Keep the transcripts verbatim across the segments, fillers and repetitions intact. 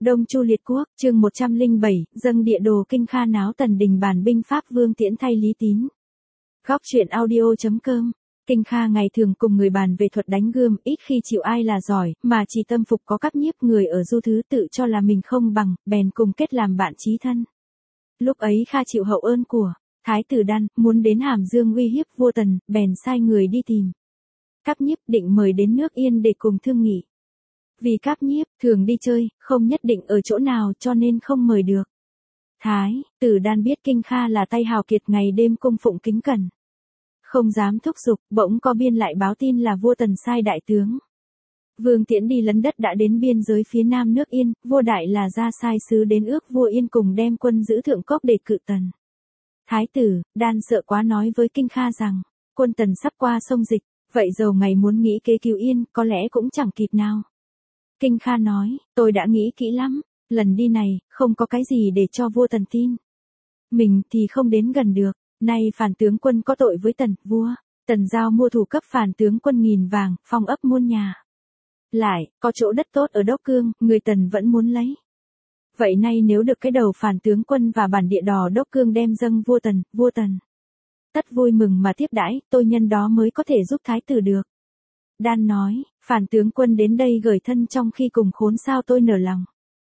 Đông Chu Liệt Quốc, chương một trăm lẻ bảy, dâng địa đồ Kinh Kha náo tần đình bàn binh Pháp Vương Tiễn thay Lý Tín. Góc truyện audio chấm com. Kinh Kha ngày thường cùng người bàn về thuật đánh gươm, ít khi chịu ai là giỏi, mà chỉ tâm phục có cấp nhiếp người ở du thứ tự cho là mình không bằng, bèn cùng kết làm bạn chí thân. Lúc ấy Kha chịu hậu ơn của Thái tử Đan, muốn đến Hàm Dương uy hiếp vua Tần, bèn sai người đi tìm. Cấp nhiếp định mời đến nước Yên để cùng thương nghị. Vì cấp nhiếp thường đi chơi, không nhất định ở chỗ nào cho nên không mời được. Thái tử Đan biết Kinh Kha là tay hào kiệt ngày đêm cung phụng kính cẩn. Không dám thúc giục, bỗng có biên lại báo tin là vua Tần sai đại tướng Vương Tiễn đi lấn đất đã đến biên giới phía nam nước Yên, vua đại là ra sai sứ đến ước vua Yên cùng đem quân giữ thượng cốc để cự Tần. Thái tử Đan sợ quá nói với Kinh Kha rằng, quân Tần sắp qua sông Dịch, vậy dầu ngày muốn nghĩ kế cứu Yên, có lẽ cũng chẳng kịp nào. Kinh Kha nói, tôi đã nghĩ kỹ lắm, lần đi này, không có cái gì để cho vua Tần tin. Mình thì không đến gần được, nay phản tướng quân có tội với Tần, vua Tần giao mua thủ cấp phản tướng quân nghìn vàng, phong ấp muôn nhà. Lại, có chỗ đất tốt ở Đốc Cương, người Tần vẫn muốn lấy. Vậy nay nếu được cái đầu phản tướng quân và bản địa đò Đốc Cương đem dâng vua Tần, vua Tần tất vui mừng mà tiếp đãi, tôi nhân đó mới có thể giúp thái tử được. Đan nói, phản tướng quân đến đây gửi thân trong khi cùng khốn sao tôi nở lòng.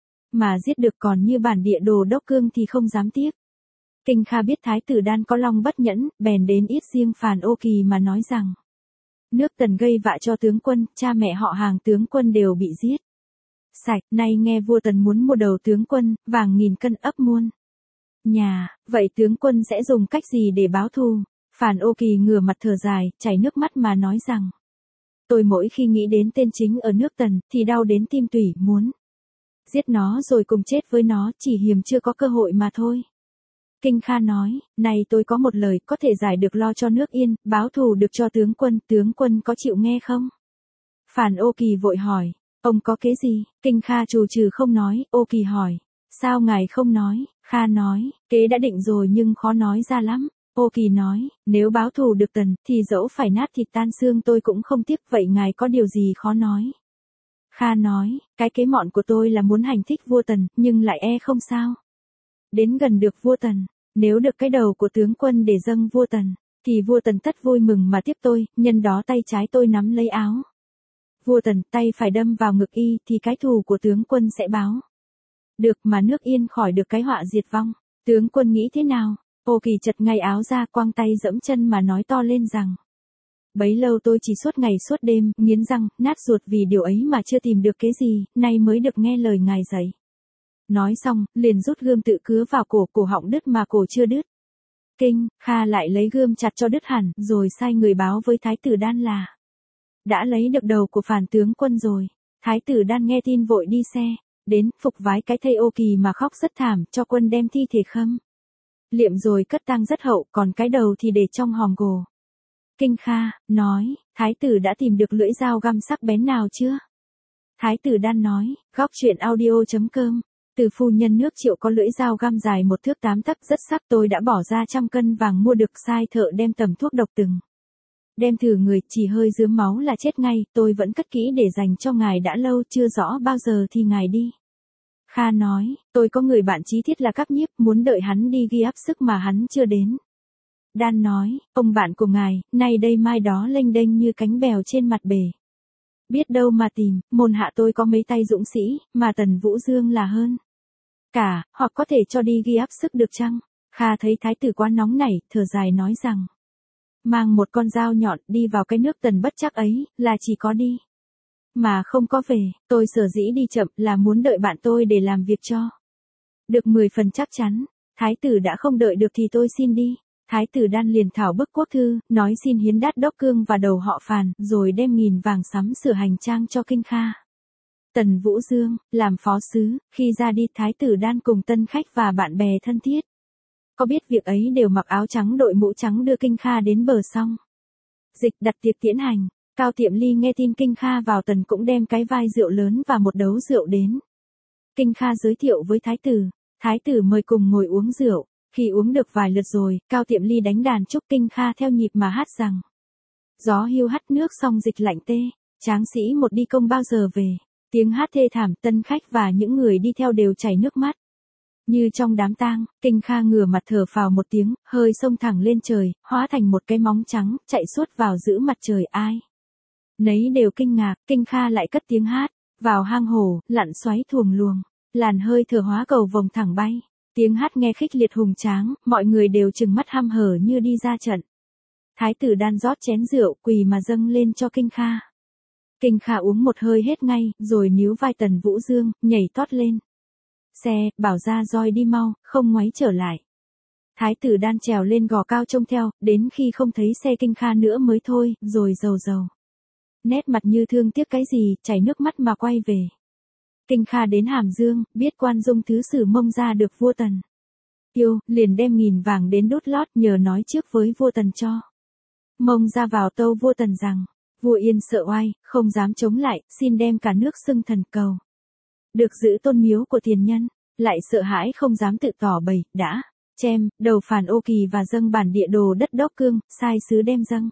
Mà giết được còn như bản địa đồ Đốc Cương thì không dám tiếc. Kinh Kha biết thái tử Đan có lòng bất nhẫn, bèn đến yết riêng Phàn Ô Kỳ mà nói rằng, nước Tần gây vạ cho tướng quân, cha mẹ họ Hàng tướng quân đều bị giết sạch, nay nghe vua Tần muốn mua đầu tướng quân, vàng nghìn cân ấp muôn nhà, vậy tướng quân sẽ dùng cách gì để báo thù? Phàn Ô Kỳ ngửa mặt thở dài, chảy nước mắt mà nói rằng, tôi mỗi khi nghĩ đến tên chính ở nước Tần, thì đau đến tim tủy, muốn giết nó rồi cùng chết với nó, chỉ hiềm chưa có cơ hội mà thôi. Kinh Kha nói, này tôi có một lời có thể giải được lo cho nước Yên, báo thù được cho tướng quân, tướng quân có chịu nghe không? Phàn Ô Kỳ vội hỏi, ông có kế gì? Kinh Kha trù trừ không nói, Ô Kỳ hỏi, sao ngài không nói? Kha nói, kế đã định rồi nhưng khó nói ra lắm. Ô Kỳ nói, nếu báo thù được Tần, thì dẫu phải nát thịt tan xương tôi cũng không tiếc, vậy ngài có điều gì khó nói? Kha nói, cái kế mọn của tôi là muốn hành thích vua Tần, nhưng lại e không sao đến gần được vua Tần. Nếu được cái đầu của tướng quân để dâng vua Tần, thì vua Tần tất vui mừng mà tiếp tôi, nhân đó tay trái tôi nắm lấy áo vua Tần, tay phải đâm vào ngực y, thì cái thù của tướng quân sẽ báo được mà nước Yên khỏi được cái họa diệt vong. Tướng quân nghĩ thế nào? Ô Kỳ chật ngay áo ra, quăng tay dẫm chân mà nói to lên rằng, bấy lâu tôi chỉ suốt ngày suốt đêm, nghiến răng, nát ruột vì điều ấy mà chưa tìm được kế gì, nay mới được nghe lời ngài dạy. Nói xong, liền rút gươm tự cứa vào cổ, cổ họng đứt mà cổ chưa đứt. Kinh Kha lại lấy gươm chặt cho đứt hẳn, rồi sai người báo với Thái tử Đan là đã lấy được đầu của phản tướng quân rồi. Thái tử Đan nghe tin vội đi xe đến, phục vái cái thây Ô Kỳ mà khóc rất thảm, cho quân đem thi thể khâm liệm rồi cất tang rất hậu, còn cái đầu thì để trong hòm gồ. Kinh Kha nói, thái tử đã tìm được lưỡi dao găm sắc bén nào chưa? Thái tử Đan nói, góc truyện audio chấm com. Từ phu nhân nước Triệu có lưỡi dao găm dài một thước tám tấc rất sắc, tôi đã bỏ ra trăm cân vàng mua được, sai thợ đem tầm thuốc độc từng đem thử người, chỉ hơi rướm máu là chết ngay, tôi vẫn cất kỹ để dành cho ngài đã lâu, chưa rõ bao giờ thì ngài đi. Kha nói, tôi có người bạn chí thiết là cấp nhiếp, muốn đợi hắn đi ghi áp sức mà hắn chưa đến. Đan nói, ông bạn của ngài, nay đây mai đó lênh đênh như cánh bèo trên mặt bể. Biết đâu mà tìm, môn hạ tôi có mấy tay dũng sĩ, mà Tần Vũ Dương là hơn cả, hoặc có thể cho đi ghi áp sức được chăng? Kha thấy thái tử quá nóng nảy, thở dài nói rằng, mang một con dao nhọn đi vào cái nước Tần bất chắc ấy, là chỉ có đi mà không có về. Tôi sở dĩ đi chậm là muốn đợi bạn tôi để làm việc cho được mười phần chắc chắn. Thái tử đã không đợi được thì tôi xin đi. Thái tử Đan liền thảo bức quốc thư, nói xin hiến đát Đốc Cương và đầu họ Phàn, rồi đem nghìn vàng sắm sửa hành trang cho Kinh Kha. Tần Vũ Dương làm phó sứ, khi ra đi thái tử Đan cùng tân khách và bạn bè thân thiết có biết việc ấy đều mặc áo trắng đội mũ trắng đưa Kinh Kha đến bờ sông Dịch đặt tiệc tiễn hành. Cao Tiệm Ly nghe tin Kinh Kha vào Tần cũng đem cái vai rượu lớn và một đấu rượu đến. Kinh Kha giới thiệu với thái tử, thái tử mời cùng ngồi uống rượu. Khi uống được vài lượt rồi, Cao Tiệm Ly đánh đàn chúc Kinh Kha theo nhịp mà hát rằng, gió hiu hắt nước sông Dịch lạnh tê, tráng sĩ một đi công bao giờ về, Tiếng hát thê thảm, tân khách và những người đi theo đều chảy nước mắt. Như trong đám tang, Kinh Kha ngửa mặt thở phào một tiếng, hơi xông thẳng lên trời, hóa thành một cái móng trắng, chạy suốt vào giữa mặt trời. Ai nấy đều kinh ngạc, Kinh Kha lại cất tiếng hát, vào hang hổ, lặn xoáy thuồng luồng, làn hơi thở hóa cầu vồng thẳng bay. Tiếng hát nghe khích liệt hùng tráng, mọi người đều trừng mắt hăm hở như đi ra trận. Thái tử Đan rót chén rượu, quỳ mà dâng lên cho Kinh Kha. Kinh Kha uống một hơi hết ngay, rồi níu vai Tần Vũ Dương, nhảy tót lên xe, bảo ra roi đi mau, không ngoáy trở lại. Thái tử Đan trèo lên gò cao trông theo, đến khi không thấy xe Kinh Kha nữa mới thôi, rồi rầu rầu. Nét mặt như thương tiếc cái gì, chảy nước mắt mà quay về. Kinh Kha đến Hàm Dương, biết Quan Dung thứ sử Mông ra được vua Tần yêu, liền đem nghìn vàng đến đốt lót nhờ nói trước với vua Tần cho. Mông ra vào tâu vua Tần rằng, vua Yên sợ oai, không dám chống lại, xin đem cả nước xưng thần cầu. Được giữ tôn miếu của tiền nhân, lại sợ hãi không dám tự tỏ bày, đã chém đầu Phàn Ô Kỳ và dâng bản địa đồ đất Đốc Cương, sai sứ đem dâng.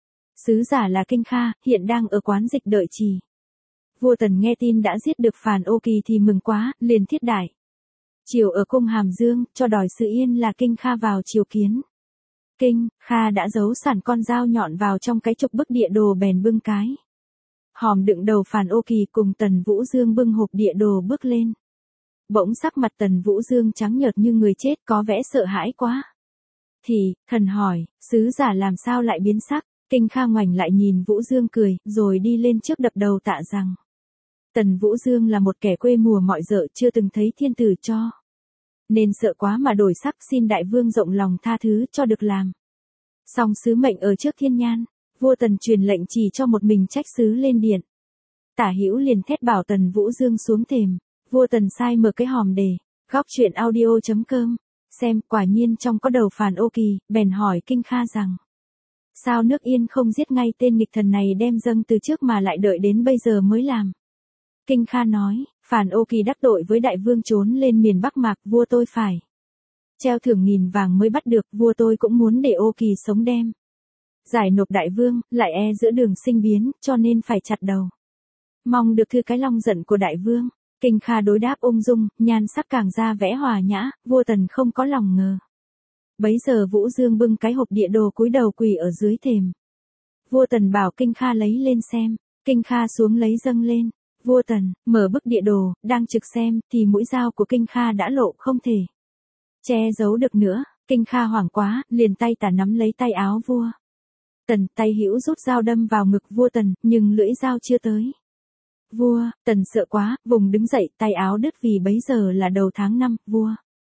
Sứ giả là Kinh Kha, hiện đang ở quán dịch đợi trì. Vua Tần nghe tin đã giết được Phàn Ô Kỳ thì mừng quá, liền thiết đại triều ở cung Hàm Dương, cho đòi sự yên là Kinh Kha vào triều kiến. Kinh Kha đã giấu sẵn con dao nhọn vào trong cái trục bức địa đồ, bèn bưng cái hòm đựng đầu Phàn Ô Kỳ cùng Tần Vũ Dương bưng hộp địa đồ bước lên. Bỗng sắc mặt Tần Vũ Dương trắng nhợt như người chết, có vẻ sợ hãi quá. Thì, thần hỏi, sứ giả làm sao lại biến sắc? Kinh Kha ngoảnh lại nhìn Vũ Dương cười, rồi đi lên trước đập đầu tạ rằng. Tần Vũ Dương là một kẻ quê mùa mọi dợ, chưa từng thấy thiên tử cho. Nên sợ quá mà đổi sắc, xin đại vương rộng lòng tha thứ cho được làm. Song sứ mệnh ở trước thiên nhan, vua Tần truyền lệnh chỉ cho một mình trách sứ lên điện. Tả Hữu liền thét bảo Tần Vũ Dương xuống thềm. Vua Tần sai mở cái hòm đề, góc truyện audio chấm com, xem, quả nhiên trong có đầu Phàn Ô Kỳ, bèn hỏi Kinh Kha rằng. Sao nước Yên không giết ngay tên nghịch thần này đem dâng từ trước mà lại đợi đến bây giờ mới làm? Kinh Kha nói, Phàn Ô Kỳ đắc tội với đại vương trốn lên miền Bắc Mạc, vua tôi phải treo thưởng nghìn vàng mới bắt được, vua tôi cũng muốn để Ô Kỳ sống đem giải nộp đại vương, lại e giữa đường sinh biến, cho nên phải chặt đầu. Mong được thư cái long giận của đại vương. Kinh Kha đối đáp ung dung, nhan sắc càng ra vẻ hòa nhã, vua Tần không có lòng ngờ. Bấy giờ Vũ Dương bưng cái hộp địa đồ cúi đầu quỳ ở dưới thềm. Vua Tần bảo Kinh Kha lấy lên xem, Kinh Kha xuống lấy dâng lên. Vua Tần mở bức địa đồ, đang trực xem, thì mũi dao của Kinh Kha đã lộ không thể che giấu được nữa. Kinh Kha hoảng quá, liền tay tả nắm lấy tay áo vua Tần, tay hữu rút dao đâm vào ngực vua Tần, nhưng lưỡi dao chưa tới. Vua Tần sợ quá, vùng đứng dậy, tay áo đứt vì bấy giờ là đầu tháng năm. Vua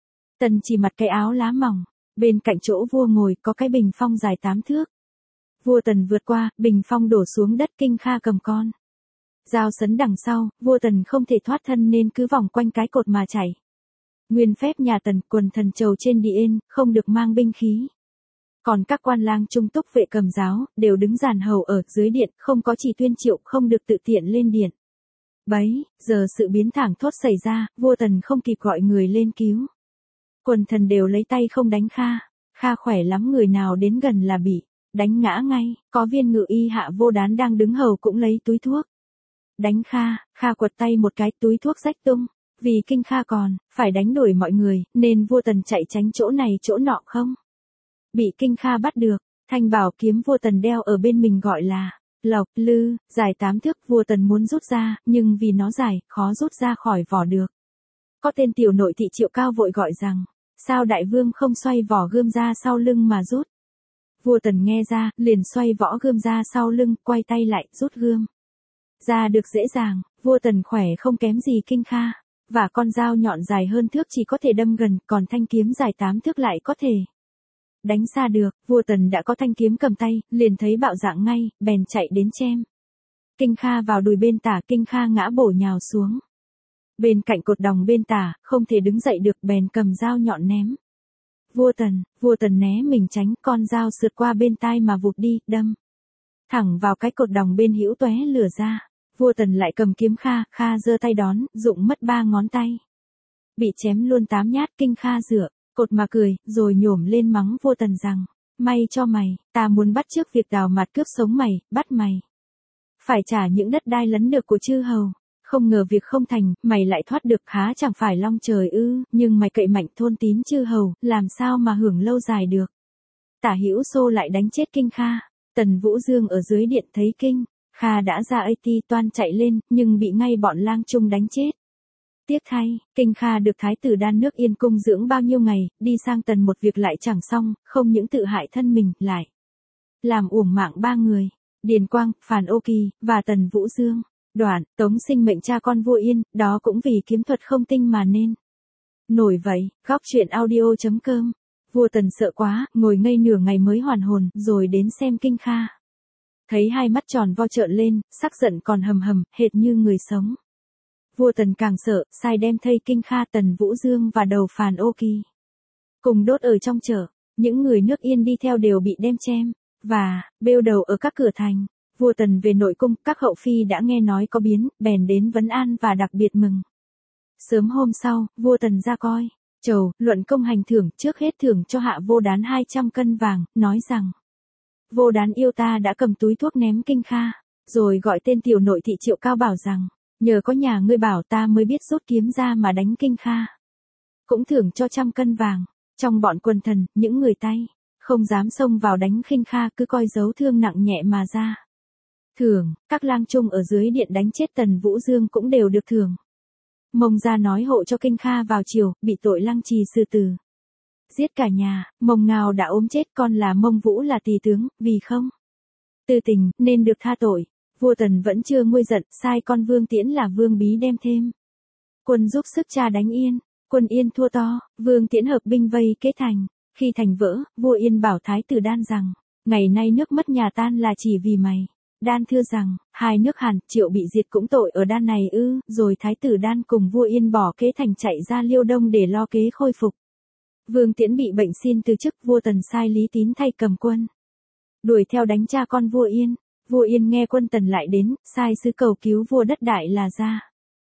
Tần chỉ mặc cái áo lá mỏng, bên cạnh chỗ vua ngồi có cái bình phong dài tám thước. Vua Tần vượt qua, bình phong đổ xuống đất. Kinh Kha cầm con dao sấn đằng sau, vua Tần không thể thoát thân nên cứ vòng quanh cái cột mà chạy. Nguyên phép nhà Tần, quần thần trầu trên đi yên, không được mang binh khí. Còn các quan lang trung túc vệ cầm giáo, đều đứng dàn hầu ở dưới điện, không có chỉ tuyên triệu, không được tự tiện lên điện. Bấy giờ sự biến thảng thốt xảy ra, vua Tần không kịp gọi người lên cứu. Quần thần đều lấy tay không đánh Kha. Kha khỏe lắm, người nào đến gần là bị đánh ngã ngay. Có viên ngự y Hạ Vô Đán đang đứng hầu cũng lấy túi thuốc đánh Kha. Kha quật tay một cái, túi thuốc rách tung. Vì Kinh Kha còn phải đánh đuổi mọi người, nên vua Tần chạy tránh chỗ này chỗ nọ không bị Kinh Kha bắt được. Thanh bảo kiếm vua Tần đeo ở bên mình gọi là Lộc Lư, dài tám thước. Vua Tần muốn rút ra, nhưng vì nó dài, khó rút ra khỏi vỏ được. Có tên tiểu nội thị Triệu Cao vội gọi rằng, sao đại vương không xoay vỏ gươm ra sau lưng mà rút? Vua Tần nghe ra, liền xoay vỏ gươm ra sau lưng, quay tay lại, rút gươm ra được dễ dàng. Vua Tần khỏe không kém gì Kinh Kha, và con dao nhọn dài hơn thước chỉ có thể đâm gần, còn thanh kiếm dài tám thước lại có thể đánh xa được. Vua Tần đã có thanh kiếm cầm tay, liền thấy bạo dạng ngay, bèn chạy đến chém Kinh Kha vào đùi bên tả. Kinh Kha ngã bổ nhào xuống bên cạnh cột đồng bên tả, không thể đứng dậy được, bèn cầm dao nhọn ném vua Tần. Vua Tần né mình tránh, con dao sượt qua bên tai mà vụt đi, đâm thẳng vào cái cột đồng bên hữu, tóe lửa ra. Vua Tần lại cầm kiếm Kha. Kha giơ tay đón, dụng mất ba ngón tay, bị chém luôn tám nhát. Kinh Kha dựa cột mà cười, rồi nhổm lên mắng vua Tần rằng, may cho mày, ta muốn bắt trước việc đào mặt cướp sống mày, bắt mày phải trả những đất đai lấn được của chư hầu. Không ngờ việc không thành, mày lại thoát được há chẳng phải long trời ư, nhưng mày cậy mạnh thôn tín chư hầu, làm sao mà hưởng lâu dài được. Tả Hữu Xô lại đánh chết Kinh Kha. Tần Vũ Dương ở dưới điện thấy Kinh Kha đã ra a tê toan chạy lên, nhưng bị ngay bọn lang trung đánh chết. Tiếc thay, Kinh Kha được thái tử đan nước Yên cung dưỡng bao nhiêu ngày, đi sang Tần một việc lại chẳng xong, không những tự hại thân mình, lại làm uổng mạng ba người, Điền Quang, Phàn Ô Kỳ, và Tần Vũ Dương. Đoạn, Tống Sinh mệnh cha con vua Yên, đó cũng vì kiếm thuật không tinh mà nên. Nổi vậy, góc truyện audio chấm com. Vua Tần sợ quá, ngồi ngây nửa ngày mới hoàn hồn, rồi đến xem Kinh Kha. Thấy hai mắt tròn vo trợn lên, sắc giận còn hầm hầm, hệt như người sống. Vua Tần càng sợ, sai đem thây Kinh Kha, Tần Vũ Dương và đầu Phàn Ô Kỳ cùng đốt ở trong chợ. Những người nước Yên đi theo đều bị đem chém và bêu đầu ở các cửa thành. Vua Tần về nội cung, các hậu phi đã nghe nói có biến, bèn đến vấn an và đặc biệt mừng. Sớm hôm sau, vua Tần ra coi chầu, luận công hành thưởng, trước hết thưởng cho Hạ Vô Đán hai trăm cân vàng, nói rằng: Vô Đán yêu ta đã cầm túi thuốc ném Kinh Kha, rồi gọi tên tiểu nội thị Triệu Cao bảo rằng: nhờ có nhà ngươi bảo ta mới biết rút kiếm ra mà đánh Kinh Kha. Cũng thưởng cho trăm cân vàng. Trong bọn quần thần, những người tay không dám xông vào đánh Kinh Kha, cứ coi dấu thương nặng nhẹ mà ra. Thưởng, các lang trung ở dưới điện đánh chết Tần Vũ Dương cũng đều được thưởng. Mông Gia nói hộ cho Kinh Kha vào triều, bị tội lăng trì xử tử. Giết cả nhà, Mông Ngao đã ốm chết, con là Mông Vũ là tỳ tướng, vì không tư tình, nên được tha tội. Vua Tần vẫn chưa nguôi giận, sai con Vương Tiễn là Vương Bí đem thêm quân giúp sức cha đánh Yên. Quân Yên thua to, Vương Tiễn hợp binh vây kết thành. Khi thành vỡ, vua Yên bảo thái tử Đan rằng: ngày nay nước mất nhà tan là chỉ vì mày. Đan thưa rằng: hai nước Hàn, Triệu bị diệt cũng tội ở Đan này ư. Rồi thái tử Đan cùng vua Yên bỏ kế thành chạy ra Liêu Đông để lo kế khôi phục. Vương Tiễn bị bệnh xin từ chức, vua Tần sai Lý Tín thay cầm quân đuổi theo đánh cha con vua Yên. Vua Yên nghe quân Tần lại đến, sai sứ cầu cứu vua đất Đại là Gia.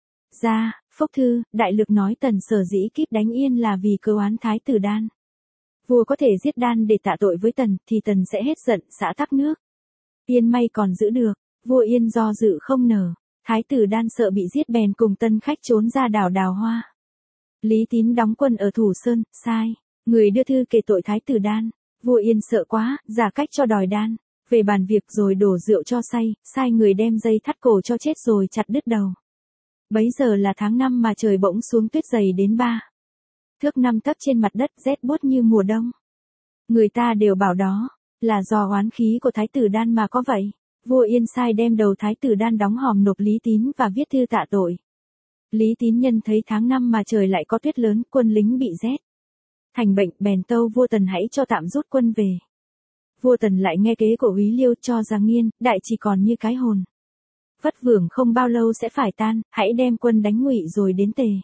Gia, Phúc Thư, Đại Lực nói Tần sở dĩ kíp đánh Yên là vì cớ oán thái tử Đan. Vua có thể giết Đan để tạ tội với Tần, thì Tần sẽ hết giận, xả tắc nước. Yên may còn giữ được. Vua Yên do dự không nở. Thái tử Đan sợ bị giết bèn cùng tân khách trốn ra đảo Đào Hoa. Lý Tín đóng quân ở Thủ Sơn, sai người đưa thư kể tội thái tử Đan. Vua Yên sợ quá, giả cách cho đòi Đan về bàn việc, rồi đổ rượu cho say, sai người đem dây thắt cổ cho chết rồi chặt đứt đầu. Bấy giờ là tháng năm mà trời bỗng xuống tuyết dày đến ba thước năm tấc trên mặt đất, rét buốt như mùa đông. Người ta đều bảo đó là do oán khí của thái tử Đan mà có vậy. Vua Yên sai đem đầu thái tử Đan đóng hòm nộp Lý Tín và viết thư tạ tội. Lý Tín nhân thấy tháng năm mà trời lại có tuyết lớn, quân lính bị rét thành bệnh, bèn tâu vua Tần hãy cho tạm rút quân về. Vua Tần lại nghe kế của Úy Liêu, cho rằng Nghiên, Đại chỉ còn như cái hồn vất vưởng không bao lâu sẽ phải tan, hãy đem quân đánh Ngụy rồi đến Tề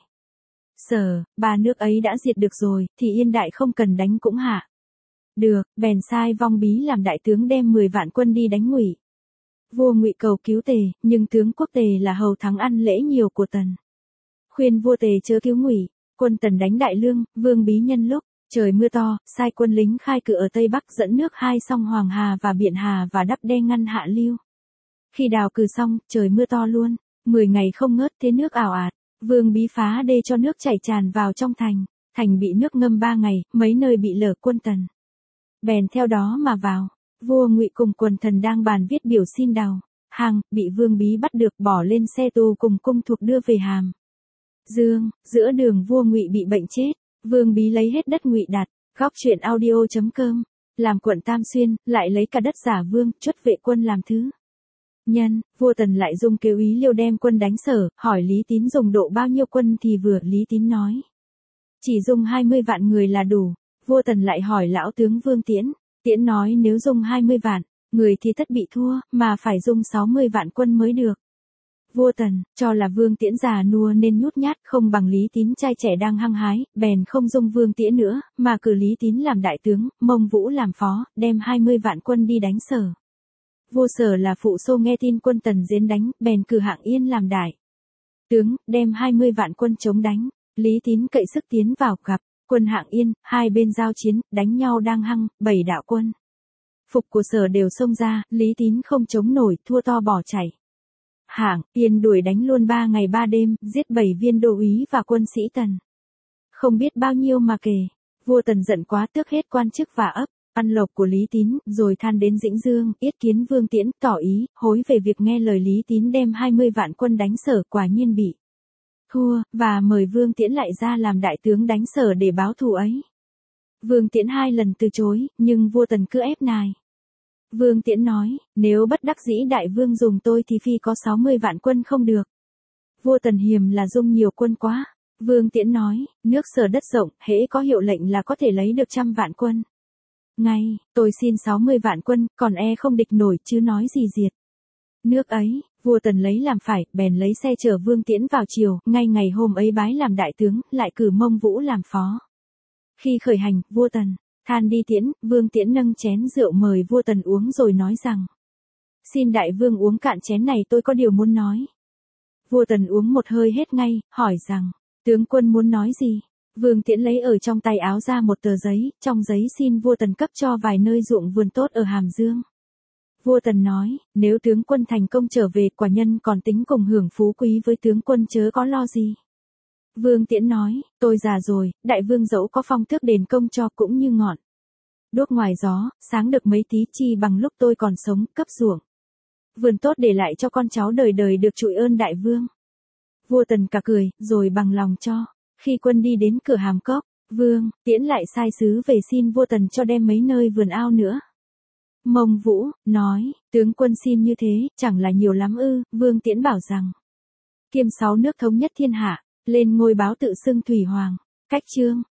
Sở. Ba nước ấy đã diệt được rồi, thì Yên Đại không cần đánh cũng hạ được. Bèn sai Vong Bí làm đại tướng đem mười vạn quân đi đánh Ngụy. Vua Ngụy cầu cứu Tề, nhưng tướng quốc Tề là hầu thắng ăn lễ nhiều của Tần, khuyên vua Tề chớ cứu Ngụy. Quân Tần đánh Đại Lương, Vương Bí nhân lúc trời mưa to, sai quân lính khai cự ở Tây Bắc dẫn nước hai sông Hoàng Hà và Biện Hà và đắp đê ngăn hạ lưu. Khi đào cừ xong, trời mưa to luôn, mười ngày không ngớt, thế nước ảo ạt. Vương Bí phá đê cho nước chảy tràn vào trong thành, thành bị nước ngâm ba ngày, mấy nơi bị lở. Quân Tần bèn theo đó mà vào. Vua Ngụy cùng quần thần đang bàn viết biểu xin đào hàng, bị Vương Bí bắt được, bỏ lên xe tù cùng cung thuộc đưa về Hàm Dương. Giữa đường vua Ngụy bị bệnh chết, Vương Bí lấy hết đất Ngụy đặt. Góc truyện audio chấm com làm quận Tam Xuyên, lại lấy cả đất Giả Vương, chuất vệ quân làm thứ nhân. Vua Tần lại dung kế Úy Liêu đem quân đánh Sở, hỏi Lý Tín dùng độ bao nhiêu quân thì vừa. Lý Tín nói chỉ dùng hai mươi vạn người là đủ. Vua Tần lại hỏi lão tướng Vương Tiễn. Tiễn nói nếu dùng hai mươi vạn người thì tất bị thua, mà phải dùng sáu mươi vạn quân mới được. Vua Tần cho là Vương Tiễn già nua nên nhút nhát, không bằng Lý Tín trai trẻ đang hăng hái, bèn không dung Vương Tiễn nữa, mà cử Lý Tín làm đại tướng, Mông Vũ làm phó, đem hai mươi vạn quân đi đánh Sở. Vua Sở là phụ Xô nghe tin quân Tần giến đánh, bèn cử Hạng Yên làm đại tướng, đem hai mươi vạn quân chống đánh. Lý Tín cậy sức tiến vào, gặp quân Hạng Yên, hai bên giao chiến, đánh nhau đang hăng, bảy đạo quân phục của Sở đều xông ra, Lý Tín không chống nổi, thua to bỏ chạy. Hạng, Yên đuổi đánh luôn ba ngày ba đêm, giết bảy viên đô úy và quân sĩ Tần. Không biết bao nhiêu mà kể. Vua Tần giận quá tước hết quan chức và ấp, ăn lộc của Lý Tín, rồi than đến Dĩnh Dương, yết kiến Vương Tiễn, tỏ ý, hối về việc nghe lời Lý Tín đem hai mươi vạn quân đánh Sở, quả nhiên bị thua, và mời Vương Tiễn lại ra làm đại tướng đánh Sở để báo thù ấy. Vương Tiễn hai lần từ chối, nhưng vua Tần cứ ép nài. Vương Tiễn nói, nếu bất đắc dĩ đại vương dùng tôi thì phi có sáu mươi vạn quân không được. Vua Tần hiềm là dung nhiều quân quá. Vương Tiễn nói, nước Sở đất rộng, hễ có hiệu lệnh là có thể lấy được trăm vạn quân. Ngay, tôi xin sáu mươi vạn quân, còn e không địch nổi chứ nói gì diệt. Nước ấy, vua Tần lấy làm phải, bèn lấy xe chở Vương Tiễn vào triều, ngay ngày hôm ấy bái làm đại tướng, lại cử Mông Vũ làm phó. Khi khởi hành, vua Tần than đi tiễn, Vương Tiễn nâng chén rượu mời vua Tần uống rồi nói rằng: Xin đại vương uống cạn chén này, tôi có điều muốn nói. Vua Tần uống một hơi hết ngay, hỏi rằng: Tướng quân muốn nói gì? Vương Tiễn lấy ở trong tay áo ra một tờ giấy, trong giấy xin vua Tần cấp cho vài nơi ruộng vườn tốt ở Hàm Dương. Vua Tần nói, nếu tướng quân thành công trở về, quả nhân còn tính cùng hưởng phú quý với tướng quân, chớ có lo gì. Vương Tiễn nói, tôi già rồi, đại vương dẫu có phong tước đền công cho cũng như ngọn đuốc ngoài gió, sáng được mấy tí chi bằng lúc tôi còn sống, cấp ruộng vườn tốt để lại cho con cháu đời đời được trụi ơn đại vương. Vua Tần cả cười, rồi bằng lòng cho. Khi quân đi đến cửa Hàm Cốc, Vương Tiễn lại sai sứ về xin vua Tần cho đem mấy nơi vườn ao nữa. Mông Vũ nói, tướng quân xin như thế, chẳng là nhiều lắm ư? Vương Tiễn bảo rằng, kiêm sáu nước thống nhất thiên hạ, lên ngôi báo tự xưng thủy hoàng. Cách chương